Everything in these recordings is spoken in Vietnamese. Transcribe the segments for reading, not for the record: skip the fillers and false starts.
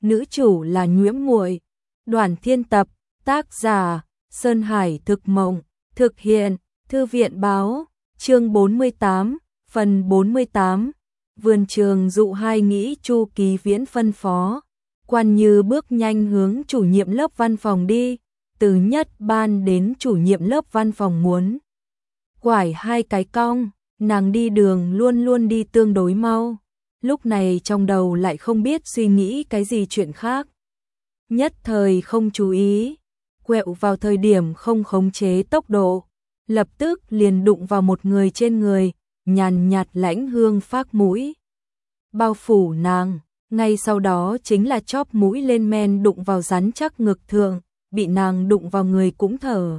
nữ chủ là Nhuễm Muội. Đoàn Thiên tập, tác giả Sơn Hải Thực Mộng, thực hiện Thư viện Báo, chương 48, phần 48. Vườn trường dụ hai nghĩ Chu Kỳ Viễn phân phó. Quan Như bước nhanh hướng chủ nhiệm lớp văn phòng đi, từ nhất ban đến chủ nhiệm lớp văn phòng muốn quải hai cái cong, nàng đi đường luôn luôn đi tương đối mau, lúc này trong đầu lại không biết suy nghĩ cái gì chuyện khác. Nhất thời không chú ý, quẹo vào thời điểm không khống chế tốc độ, lập tức liền đụng vào một người trên người, nhàn nhạt lãnh hương phác mũi bao phủ nàng, ngay sau đó chính là chóp mũi lên men đụng vào rắn chắc ngực thượng, bị nàng đụng vào người cũng thở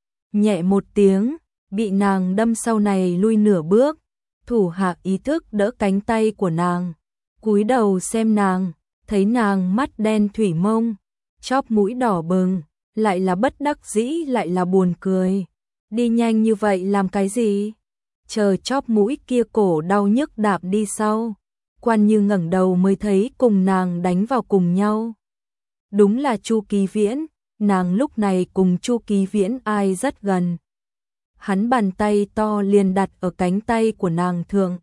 nhẹ một tiếng, bị nàng đâm sau này lui nửa bước, thủ hạ ý thức đỡ cánh tay của nàng, cúi đầu xem nàng, thấy nàng mắt đen thủy mông, chóp mũi đỏ bừng, lại là bất đắc dĩ lại là buồn cười. Đi nhanh như vậy làm cái gì? Chờ chóp mũi kia cổ đau nhức đạp đi sau. Quan Như ngẩng đầu mới thấy cùng nàng đánh vào cùng nhau. Đúng là Chu Kỳ Viễn, nàng lúc này cùng Chu Kỳ Viễn ai rất gần. Hắn bàn tay to liền đặt ở cánh tay của nàng thượng.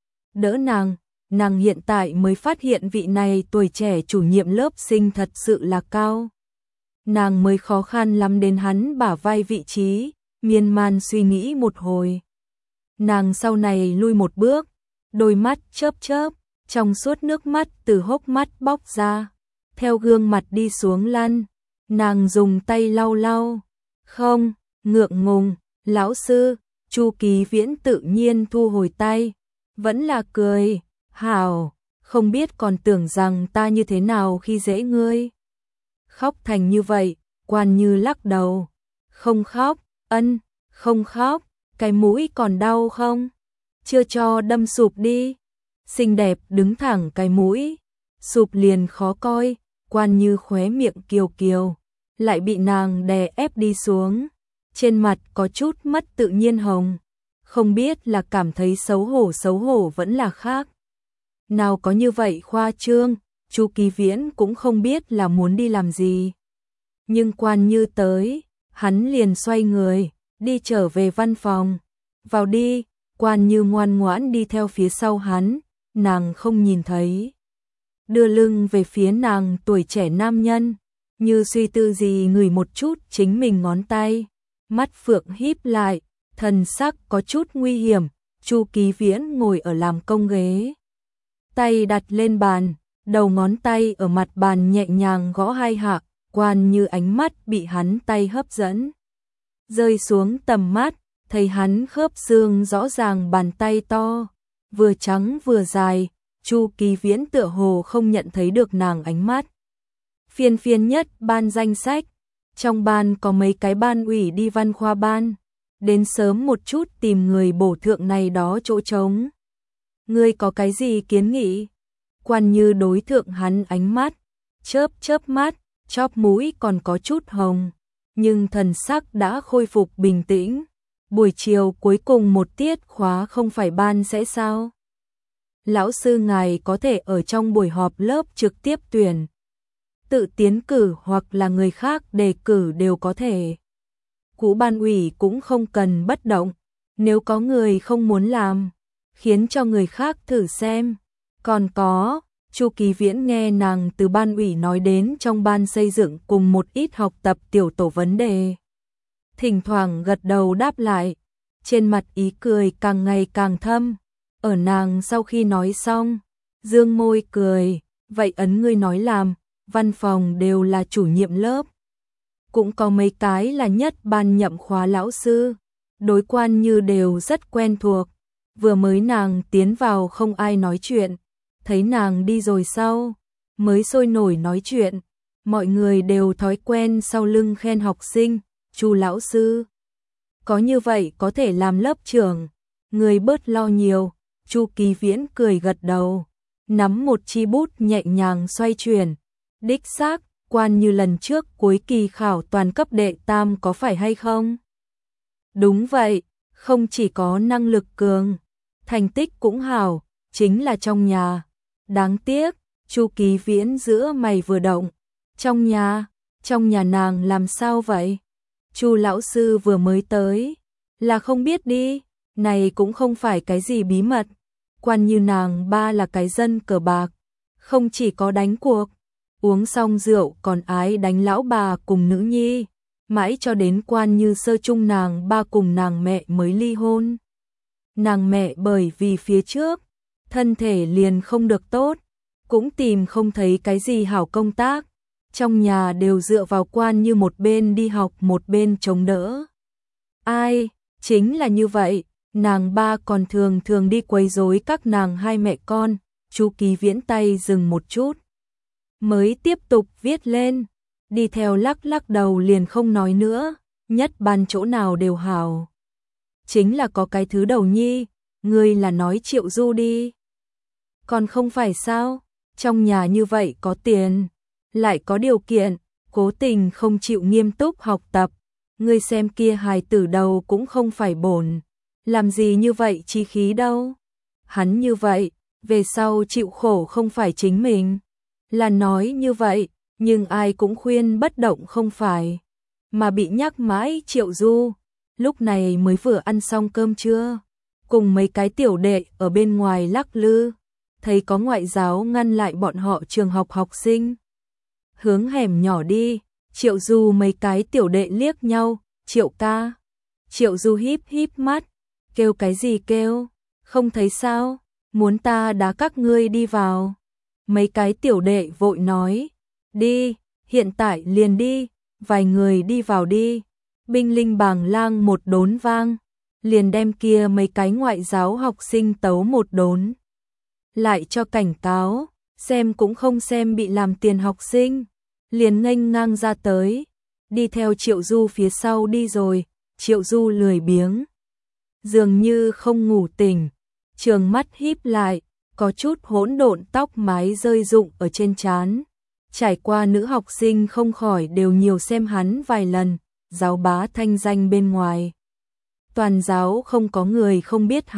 Đỡ nàng hiện tại mới phát hiện vị này tuổi trẻ chủ nhiệm lớp sinh thật sự là cao. Nàng mới khó khăn lắm đến hắn bả vai vị trí, miên man suy nghĩ một hồi. Nàng sau này lui một bước, đôi mắt chớp chớp, trong suốt nước mắt từ hốc mắt bóc ra, theo gương mặt đi xuống lăn, nàng dùng tay lau lau. Không, ngượng ngùng, lão sư, Chu Kỳ Viễn tự nhiên thu hồi tay, vẫn là cười, hảo, không biết còn tưởng rằng ta như thế nào khi dễ ngươi. Khóc thành như vậy, Quan Như lắc đầu, không khóc, không khóc, cái mũi còn đau không? Chưa cho đâm sụp đi. Xinh đẹp đứng thẳng cái mũi, sụp liền khó coi, Quan Như khóe miệng kiều kiều, lại bị nàng đè ép đi xuống, trên mặt có chút mất tự nhiên hồng, không biết là cảm thấy xấu hổ vẫn là khác. Nào có như vậy khoa trương, Chu Kỳ Viễn cũng không biết là muốn đi làm gì. Nhưng Quan Như tới, hắn liền xoay người, đi trở về văn phòng. Vào đi, Quan Như ngoan ngoãn đi theo phía sau hắn, nàng không nhìn thấy. Đưa lưng về phía nàng tuổi trẻ nam nhân, như suy tư gì ngửi một chút chính mình ngón tay, mắt phượng híp lại, thần sắc có chút nguy hiểm. Chu Kỳ Viễn ngồi ở làm công ghế, tay đặt lên bàn, đầu ngón tay ở mặt bàn nhẹ nhàng gõ hai hạ, Quan Như ánh mắt bị hắn tay hấp dẫn. Rơi xuống tầm mắt, thấy hắn khớp xương rõ ràng, bàn tay to, vừa trắng vừa dài, Chu Kỳ Viễn tựa hồ không nhận thấy được nàng ánh mắt. Phiên nhất ban danh sách, trong ban có mấy cái ban ủy đi văn khoa ban, đến sớm một chút tìm người bổ thượng này đó chỗ trống. Ngươi có cái gì kiến nghị? Quan Như đối thượng hắn ánh mắt, chớp mắt, chóp mũi còn có chút hồng, nhưng thần sắc đã khôi phục bình tĩnh. Buổi chiều cuối cùng một tiết khóa không phải ban sẽ sao? Lão sư ngài có thể ở trong buổi họp lớp trực tiếp tuyển, tự tiến cử hoặc là người khác đề cử đều có thể. Cũ ban ủy cũng không cần bất động, nếu có người không muốn làm, khiến cho người khác thử xem. Còn có, Chu Kỳ Viễn nghe nàng từ ban ủy nói đến trong ban xây dựng cùng một ít học tập tiểu tổ vấn đề. Thỉnh thoảng gật đầu đáp lại, trên mặt ý cười càng ngày càng thâm. Ở nàng sau khi nói xong, dương môi cười, vậy ấn ngươi nói làm, văn phòng đều là chủ nhiệm lớp. Cũng có mấy cái là nhất ban nhậm khóa lão sư, đối Quan Như đều rất quen thuộc. Vừa mới nàng tiến vào không ai nói chuyện, thấy nàng đi rồi sau, mới sôi nổi nói chuyện. Mọi người đều thói quen sau lưng khen học sinh, Chu lão sư, có như vậy có thể làm lớp trưởng, người bớt lo nhiều. Chu Kỳ Viễn cười gật đầu, nắm một chi bút nhẹ nhàng xoay chuyển. Đích xác, Quan Như lần trước cuối kỳ khảo toàn cấp đệ tam có phải hay không? Đúng vậy, không chỉ có năng lực cường, thành tích cũng hảo, chính là trong nhà. Đáng tiếc, Chu Kỳ Viễn giữa mày vừa động. Trong nhà nàng làm sao vậy? Chu lão sư vừa mới tới, là không biết đi, này cũng không phải cái gì bí mật. Quan như nàng ba là cái dân cờ bạc, không chỉ có đánh cuộc, uống xong rượu còn ái đánh lão bà cùng nữ nhi, mãi cho đến Quan như sơ chung nàng ba cùng nàng mẹ mới ly hôn. Nàng mẹ bởi vì phía trước, thân thể liền không được tốt, cũng tìm không thấy cái gì hảo công tác, trong nhà đều dựa vào Quan như một bên đi học một bên chống đỡ. Ai, chính là như vậy, nàng ba còn thường thường đi quấy rối các nàng hai mẹ con. Chu Kỳ Viễn tay dừng một chút, mới tiếp tục viết lên, đi theo lắc lắc đầu liền không nói nữa, nhất ban chỗ nào đều hảo. Chính là có cái thứ đầu nhi, ngươi là nói Triệu Du đi. Còn không phải sao, trong nhà như vậy có tiền, lại có điều kiện, cố tình không chịu nghiêm túc học tập, ngươi xem kia hài tử đầu cũng không phải bổn, làm gì như vậy chí khí đâu. Hắn như vậy, về sau chịu khổ không phải chính mình. Là nói như vậy, nhưng ai cũng khuyên bất động không phải. Mà bị nhắc mãi Triệu Du, lúc này mới vừa ăn xong cơm trưa, cùng mấy cái tiểu đệ ở bên ngoài lắc lư, thấy có ngoại giáo ngăn lại bọn họ trường học học sinh. Hướng hẻm nhỏ đi, Triệu Du mấy cái tiểu đệ liếc nhau, Triệu ca. Triệu Du híp híp mắt, kêu cái gì kêu, không thấy sao, muốn ta đá các ngươi đi vào. Mấy cái tiểu đệ vội nói, đi, hiện tại liền đi, vài người đi vào đi. Binh linh bàng lang một đốn vang, liền đem kia mấy cái ngoại giáo học sinh tấu một đốn. Lại cho cảnh cáo, xem cũng không xem bị làm tiền học sinh, liền nghênh ngang ra tới, đi theo Triệu Du phía sau đi rồi. Triệu Du lười biếng, dường như không ngủ tỉnh, trường mắt híp lại, có chút hỗn độn tóc mái rơi rụng ở trên trán. Trải qua nữ học sinh không khỏi đều nhiều xem hắn vài lần, giáo bá thanh danh bên ngoài. Toàn giáo không có người không biết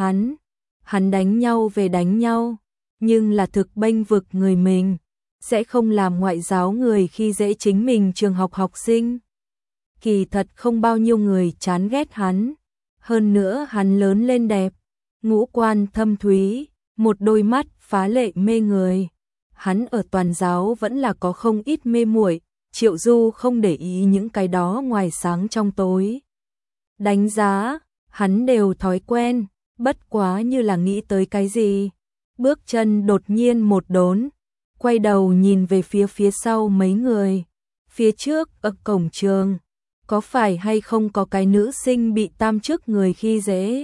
hắn đánh nhau về đánh nhau, nhưng là thực bênh vực người mình, sẽ không làm ngoại giáo người khi dễ chính mình trường học học sinh. Kỳ thật không bao nhiêu người chán ghét hắn, hơn nữa hắn lớn lên đẹp, ngũ quan thâm thúy, một đôi mắt phá lệ mê người. Hắn ở toàn giáo vẫn là có không ít mê muội, Triệu Du không để ý những cái đó ngoài sáng trong tối. Đánh giá, hắn đều thói quen, bất quá như là nghĩ tới cái gì. Bước chân đột nhiên một đốn, quay đầu nhìn về phía sau mấy người. Phía trước ở cổng trường, có phải hay không có cái nữ sinh bị tam chức người khi dễ?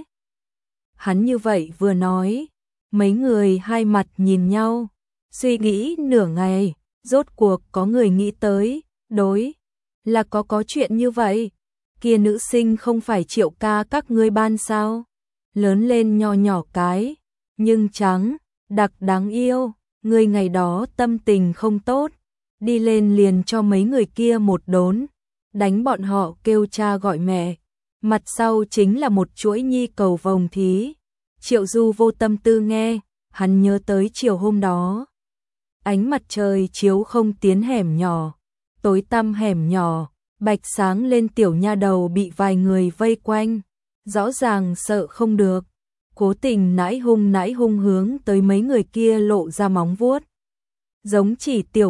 Hắn như vậy vừa nói, mấy người hai mặt nhìn nhau, suy nghĩ nửa ngày, rốt cuộc có người nghĩ tới, đối, là có chuyện như vậy. Kia nữ sinh không phải Triệu ca các ngươi ban sao? Lớn lên nho nhỏ cái, nhưng trắng, đặc đáng yêu, người ngày đó tâm tình không tốt, đi lên liền cho mấy người kia một đốn, đánh bọn họ kêu cha gọi mẹ. Mặt sau chính là một chuỗi nhi cầu vồng thí. Triệu Du vô tâm tư nghe, hắn nhớ tới chiều hôm đó. Ánh mặt trời chiếu không tiến hẻm nhỏ, tối tăm hẻm nhỏ, bạch sáng lên tiểu nha đầu bị vài người vây quanh, rõ ràng sợ không được, cố tình nãi hung hướng tới mấy người kia lộ ra móng vuốt. Giống chỉ tiểu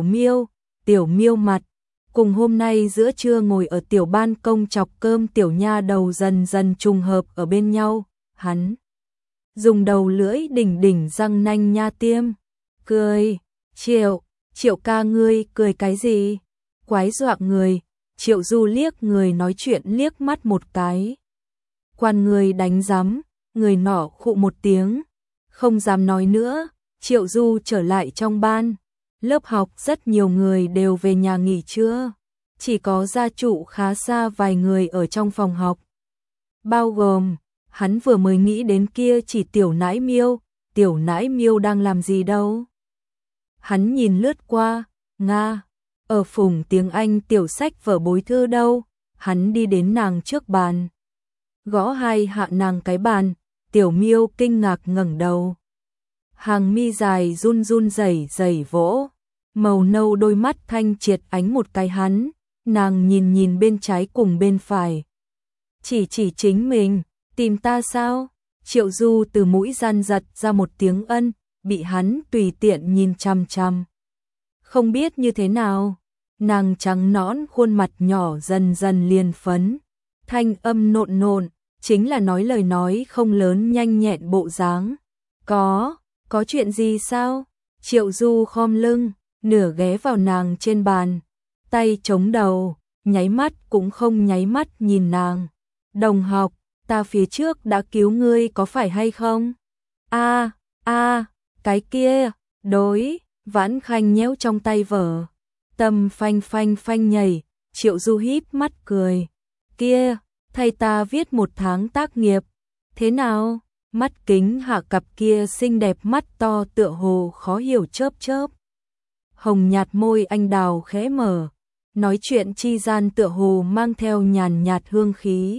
miêu mặt, cùng hôm nay giữa trưa ngồi ở tiểu ban công chọc cơm tiểu nha đầu dần dần trùng hợp ở bên nhau, hắn dùng đầu lưỡi đỉnh răng nanh nha tiêm, cười, Triệu ca ngươi cười cái gì? Quái dọa người. Triệu Du liếc người nói chuyện liếc mắt một cái. Quan người đánh rắm, người nọ khụ một tiếng, không dám nói nữa. Triệu Du trở lại trong ban, lớp học rất nhiều người đều về nhà nghỉ trưa, chỉ có gia trụ khá xa vài người ở trong phòng học. Bao gồm, hắn vừa mới nghĩ đến kia chỉ tiểu nãi miêu đang làm gì đâu. Hắn nhìn lướt qua, Nga, ở phủng tiếng Anh tiểu sách vở bối thư đâu, hắn đi đến nàng trước bàn. Gõ hai hạ nàng cái bàn, tiểu miêu kinh ngạc ngẩng đầu. hàng mi dài run run rẩy rẩy vỗ, màu nâu đôi mắt thanh triệt ánh một cái hắn, nàng nhìn nhìn bên trái cùng bên phải. Chỉ chính mình, tìm ta sao? Triệu Du từ mũi gian giật ra một tiếng ân, bị hắn tùy tiện nhìn chằm chằm. Không biết như thế nào, nàng trắng nõn khuôn mặt nhỏ dần dần liền phấn, thanh âm nộn nộn, chính là nói lời nói không lớn nhanh nhẹn bộ dáng. Có chuyện gì sao? Triệu Du khom lưng, nửa ghé vào nàng trên bàn, tay chống đầu, nháy mắt cũng không nháy mắt nhìn nàng. Đồng học, ta phía trước đã cứu ngươi có phải hay không? Cái kia, đối, Vãn Khanh nhéo trong tay vở. Tâm phanh phanh phanh nhảy, Triệu Du híp mắt cười. Kia, thầy ta viết 1 tháng tác nghiệp. Thế nào? Mắt kính hạ cặp kia xinh đẹp mắt to tựa hồ khó hiểu chớp chớp. Hồng nhạt môi anh đào khẽ mở, nói chuyện chi gian tựa hồ mang theo nhàn nhạt hương khí.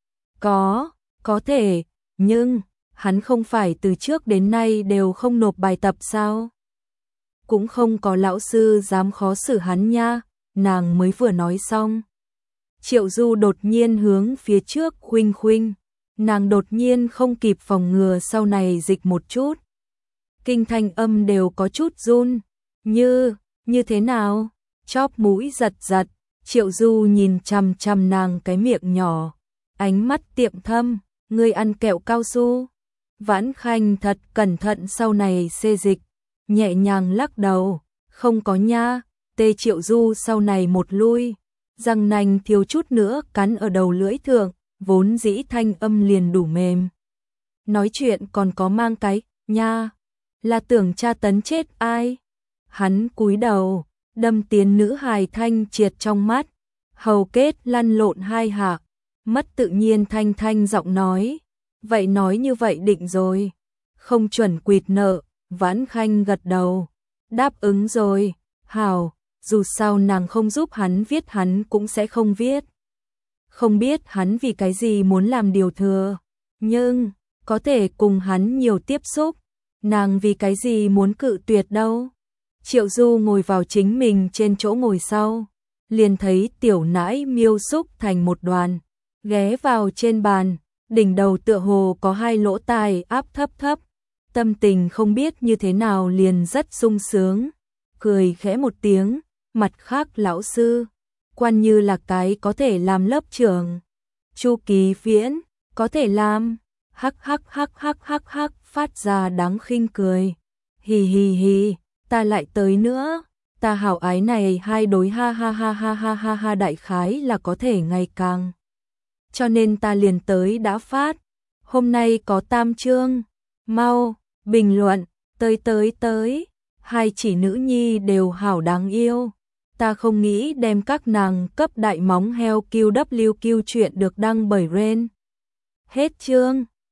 Có thể, nhưng hắn không phải từ trước đến nay đều không nộp bài tập sao? Cũng không có lão sư dám khó xử hắn nha, nàng mới vừa nói xong. Triệu Du đột nhiên hướng phía trước khuynh khuynh, nàng đột nhiên không kịp phòng ngừa sau này dịch một chút. Kinh thanh âm đều có chút run, như thế nào? Chóp mũi giật giật, Triệu Du nhìn chằm chằm nàng cái miệng nhỏ, ánh mắt tiệm thâm, ngươi ăn kẹo cao su. Vãn Khanh thật cẩn thận sau này xê dịch, nhẹ nhàng lắc đầu, không có nha. Tê Triệu Du sau này một lui, răng nanh thiếu chút nữa cắn ở đầu lưỡi thượng, vốn dĩ thanh âm liền đủ mềm. Nói chuyện còn có mang cái nha, là tưởng tra tấn chết ai? Hắn cúi đầu, đâm tiến nữ hài thanh triệt trong mắt, hầu kết lăn lộn 2 hạ, mất tự nhiên thanh giọng nói, vậy nói như vậy định rồi, không chuẩn quỵt nợ. Vãn Khanh gật đầu, đáp ứng rồi, hảo, dù sao nàng không giúp hắn viết hắn cũng sẽ không viết. Không biết hắn vì cái gì muốn làm điều thừa, nhưng có thể cùng hắn nhiều tiếp xúc, nàng vì cái gì muốn cự tuyệt đâu. Triệu Du ngồi vào chính mình trên chỗ ngồi sau, liền thấy tiểu nãi miêu xúc thành một đoàn, ghé vào trên bàn, đỉnh đầu tựa hồ có 2 lỗ tai áp thấp thấp, tâm tình không biết như thế nào liền rất sung sướng, cười khẽ một tiếng, mặt khác lão sư, quan như là cái có thể làm lớp trưởng. Chu Kỳ Viễn, có thể làm, hắc phát ra đáng khinh cười. Hì, ta lại tới nữa, ta hảo ái này 2 đối ha đại khái là có thể ngày càng. Cho nên ta liền tới đã phát, hôm nay có 3 chương, mau, bình luận, tới, 2 chỉ nữ nhi đều hảo đáng yêu. Ta không nghĩ đem các nàng cấp đại móng heo QWQ chuyện được đăng bởi Ren. Hết chương.